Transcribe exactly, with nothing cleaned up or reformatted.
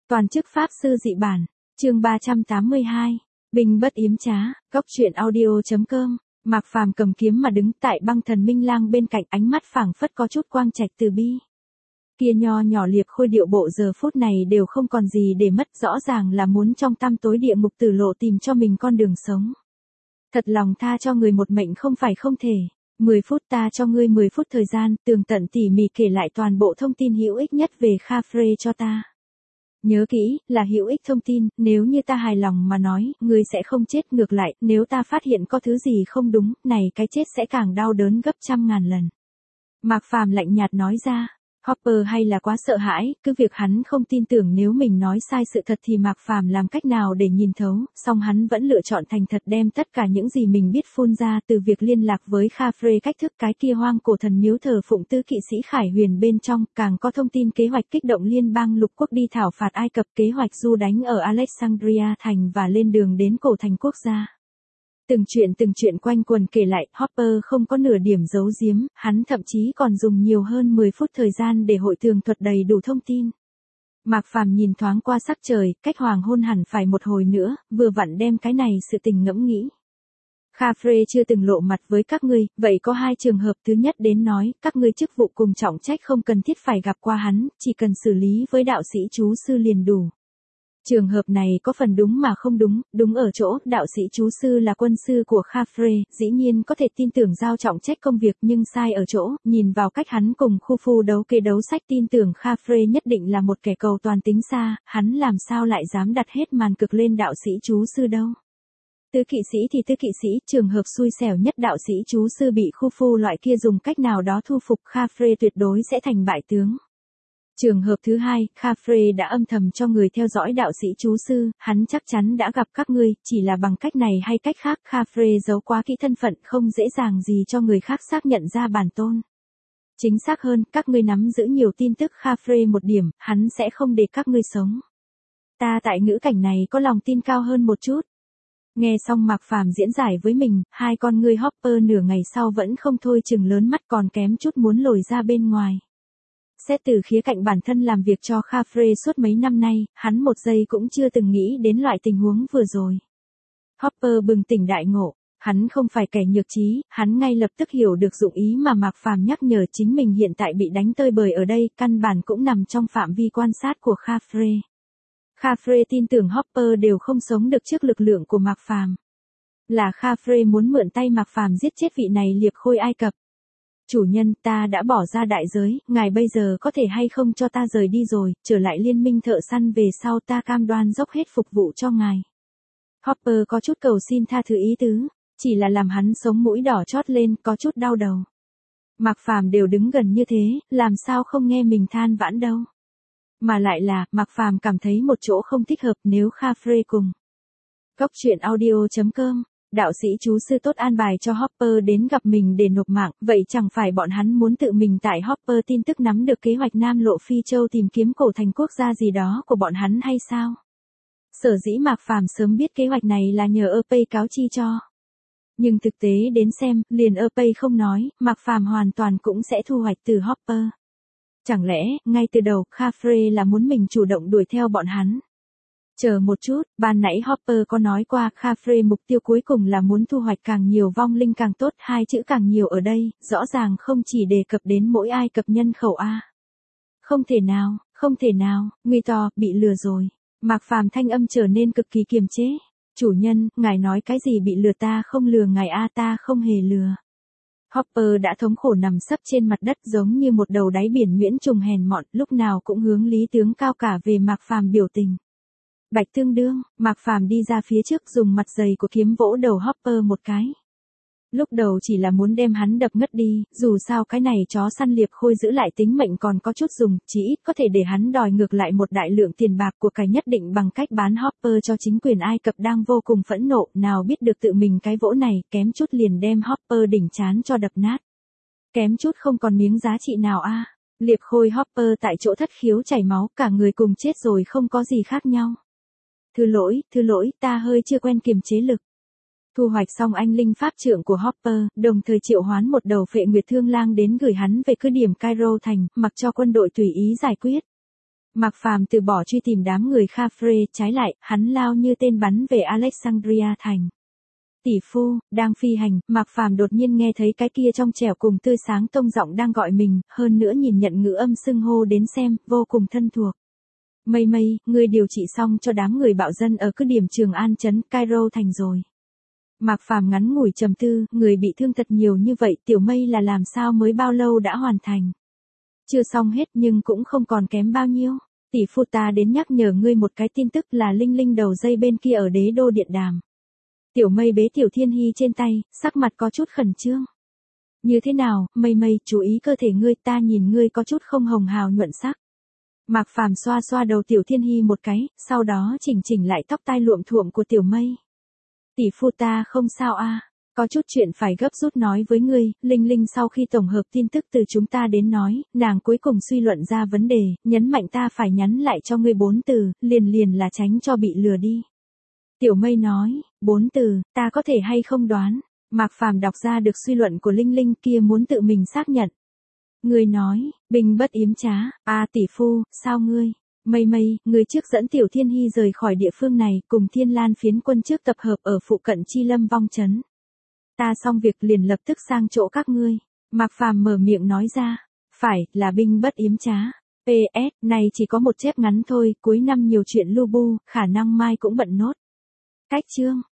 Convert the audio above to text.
Toàn chức Pháp sư dị bản, chương ba trăm tám mươi hai, binh bất yếm trá, góc truyện audio.com, Mạc Phàm cầm kiếm mà đứng tại băng thần minh lang bên cạnh, ánh mắt phảng phất có chút quang trạch từ bi. Kia nho nhỏ liệp khôi điệu bộ giờ phút này đều không còn gì để mất, rõ ràng là muốn trong tăm tối địa ngục tử lộ tìm cho mình con đường sống. Thật lòng tha cho người một mệnh không phải không thể. mười phút ta cho ngươi mười phút thời gian, tường tận tỉ mỉ kể lại toàn bộ thông tin hữu ích nhất về Khafre cho ta. Nhớ kỹ, là hữu ích thông tin, nếu như ta hài lòng mà nói, ngươi sẽ không chết, ngược lại, nếu ta phát hiện có thứ gì không đúng, này cái chết sẽ càng đau đớn gấp trăm ngàn lần. Mạc Phàm lạnh nhạt nói ra. Hopper hay là quá sợ hãi, cứ việc hắn không tin tưởng nếu mình nói sai sự thật thì Mạc Phàm làm cách nào để nhìn thấu, song hắn vẫn lựa chọn thành thật đem tất cả những gì mình biết phun ra, từ việc liên lạc với Khafre, cách thức cái kia hoang cổ thần miếu thờ phụng tứ kỵ sĩ Khải Huyền bên trong, càng có thông tin kế hoạch kích động liên bang lục quốc đi thảo phạt Ai Cập, kế hoạch du đánh ở Alexandria thành và lên đường đến cổ thành quốc gia. Từng chuyện từng chuyện quanh quần kể lại, Hopper không có nửa điểm giấu giếm, hắn thậm chí còn dùng nhiều hơn mười phút thời gian để hội tường thuật đầy đủ thông tin. Mạc Phàm nhìn thoáng qua sắc trời, cách hoàng hôn hẳn phải một hồi nữa, vừa vặn đem cái này sự tình ngẫm nghĩ. Khafre chưa từng lộ mặt với các ngươi, vậy có hai trường hợp, thứ nhất đến nói, các ngươi chức vụ cùng trọng trách không cần thiết phải gặp qua hắn, chỉ cần xử lý với đạo sĩ chú sư liền đủ. Trường hợp này có phần đúng mà không đúng, đúng ở chỗ, đạo sĩ chú sư là quân sư của Khafre, dĩ nhiên có thể tin tưởng giao trọng trách công việc, nhưng sai ở chỗ, nhìn vào cách hắn cùng Khufu đấu kê đấu sách tin tưởng Khafre nhất định là một kẻ cầu toàn tính xa, hắn làm sao lại dám đặt hết màn cực lên đạo sĩ chú sư đâu. Tứ kỵ sĩ thì tứ kỵ sĩ, trường hợp xui xẻo nhất đạo sĩ chú sư bị Khufu loại kia dùng cách nào đó thu phục, Khafre tuyệt đối sẽ thành bại tướng. Trường hợp thứ hai, Khafre đã âm thầm cho người theo dõi đạo sĩ chú sư, hắn chắc chắn đã gặp các ngươi, chỉ là bằng cách này hay cách khác, Khafre giấu quá kỹ thân phận, không dễ dàng gì cho người khác xác nhận ra bản tôn. Chính xác hơn, các ngươi nắm giữ nhiều tin tức Khafre một điểm, hắn sẽ không để các ngươi sống. Ta tại ngữ cảnh này có lòng tin cao hơn một chút. Nghe xong Mạc Phàm diễn giải với mình, hai con ngươi Hopper nửa ngày sau vẫn không thôi chừng lớn mắt, còn kém chút muốn lồi ra bên ngoài. Xét từ khía cạnh bản thân làm việc cho Khafre suốt mấy năm nay, hắn một giây cũng chưa từng nghĩ đến loại tình huống vừa rồi. Hopper bừng tỉnh đại ngộ, hắn không phải kẻ nhược trí, hắn ngay lập tức hiểu được dụng ý mà Mạc Phàm nhắc nhở chính mình hiện tại bị đánh tơi bời ở đây, căn bản cũng nằm trong phạm vi quan sát của Khafre. Khafre tin tưởng Hopper đều không sống được trước lực lượng của Mạc Phàm. Là Khafre muốn mượn tay Mạc Phàm giết chết vị này liệp khôi Ai Cập. Chủ nhân, ta đã bỏ ra đại giới, ngài bây giờ có thể hay không cho ta rời đi rồi, trở lại liên minh thợ săn về sau ta cam đoan dốc hết phục vụ cho ngài. Hopper có chút cầu xin tha thứ ý tứ, chỉ là làm hắn sống mũi đỏ chót lên, có chút đau đầu. Mạc Phàm đều đứng gần như thế, làm sao không nghe mình than vãn đâu. Mà lại là, Mạc Phàm cảm thấy một chỗ không thích hợp nếu Khafre cùng. Góc truyện audio.com, đạo sĩ chú sư tốt an bài cho Hopper đến gặp mình để nộp mạng, vậy chẳng phải bọn hắn muốn tự mình tại Hopper tin tức nắm được kế hoạch Nam Lộ Phi Châu tìm kiếm cổ thành quốc gia gì đó của bọn hắn hay sao? Sở dĩ Mạc Phàm sớm biết kế hoạch này là nhờ Erpay cáo chi cho. Nhưng thực tế đến xem, liền Erpay không nói, Mạc Phàm hoàn toàn cũng sẽ thu hoạch từ Hopper. Chẳng lẽ, ngay từ đầu, Khafre là muốn mình chủ động đuổi theo bọn hắn? Chờ một chút, ban nãy Hopper có nói qua, Khafre mục tiêu cuối cùng là muốn thu hoạch càng nhiều vong linh càng tốt, hai chữ càng nhiều ở đây, rõ ràng không chỉ đề cập đến mỗi Ai Cập nhân khẩu A. Không thể nào, không thể nào, nguy to, bị lừa rồi. Mạc Phàm thanh âm trở nên cực kỳ kiềm chế. Chủ nhân, ngài nói cái gì bị lừa, ta không lừa ngài A, ta không hề lừa. Hopper đã thống khổ nằm sấp trên mặt đất giống như một đầu đáy biển nhuyễn trùng hèn mọn, lúc nào cũng hướng lý tướng cao cả về Mạc Phàm biểu tình. Bạch tương đương, Mạc Phàm đi ra phía trước dùng mặt dày của kiếm vỗ đầu Hopper một cái. Lúc đầu chỉ là muốn đem hắn đập ngất đi, dù sao cái này chó săn liệp khôi giữ lại tính mệnh còn có chút dùng, chỉ ít có thể để hắn đòi ngược lại một đại lượng tiền bạc của cải nhất định bằng cách bán Hopper cho chính quyền Ai Cập đang vô cùng phẫn nộ, nào biết được tự mình cái vỗ này, kém chút liền đem Hopper đỉnh chán cho đập nát. Kém chút không còn miếng giá trị nào a. Liệp khôi Hopper tại chỗ thất khiếu chảy máu, cả người cùng chết rồi không có gì khác nhau. Thứ lỗi, thứ lỗi, ta hơi chưa quen kiềm chế lực. Thu hoạch xong anh linh pháp trưởng của Hopper, đồng thời triệu hoán một đầu phệ nguyệt thương lang đến gửi hắn về cứ điểm Cairo thành, mặc cho quân đội tùy ý giải quyết. Mạc Phàm từ bỏ truy tìm đám người Khafre, trái lại, hắn lao như tên bắn về Alexandria thành. Tỷ phu, đang phi hành, Mạc Phàm đột nhiên nghe thấy cái kia trong trẻo cùng tươi sáng tông giọng đang gọi mình, hơn nữa nhìn nhận ngữ âm xưng hô đến xem, vô cùng thân thuộc. Mây Mây, ngươi điều trị xong cho đám người bạo dân ở cứ điểm Trường An trấn Cairo thành rồi. Mạc Phàm ngắn ngủi trầm tư, người bị thương thật nhiều như vậy, Tiểu Mây là làm sao mới bao lâu đã hoàn thành. Chưa xong hết nhưng cũng không còn kém bao nhiêu. Tỷ phu ta đến nhắc nhở ngươi một cái tin tức là Linh Linh đầu dây bên kia ở đế đô điện đàm. Tiểu Mây bế Tiểu Thiên Hy trên tay, sắc mặt có chút khẩn trương. Như thế nào, Mây Mây, chú ý cơ thể ngươi, ta nhìn ngươi có chút không hồng hào nhuận sắc. Mạc Phàm xoa xoa đầu Tiểu Thiên Hy một cái, sau đó chỉnh chỉnh lại tóc tai luộm thuộm của Tiểu Mây. Tỷ phu ta không sao a, có chút chuyện phải gấp rút nói với ngươi. Linh Linh sau khi tổng hợp tin tức từ chúng ta đến nói, nàng cuối cùng suy luận ra vấn đề, nhấn mạnh ta phải nhắn lại cho ngươi bốn từ, liền liền là tránh cho bị lừa đi. Tiểu Mây nói, bốn từ, ta có thể hay không đoán. Mạc Phàm đọc ra được suy luận của Linh Linh kia muốn tự mình xác nhận. Ngươi nói, binh bất yếm trá, a tỷ phu, sao ngươi? Mây Mây, ngươi trước dẫn Tiểu Thiên Hy rời khỏi địa phương này, cùng Thiên Lan phiến quân trước tập hợp ở phụ cận Chi Lâm Vong trấn. Ta xong việc liền lập tức sang chỗ các ngươi. Mạc Phàm mở miệng nói ra, phải, là binh bất yếm trá. pê ét, này chỉ có một chép ngắn thôi, cuối năm nhiều chuyện lu bu, khả năng mai cũng bận nốt. Cách chương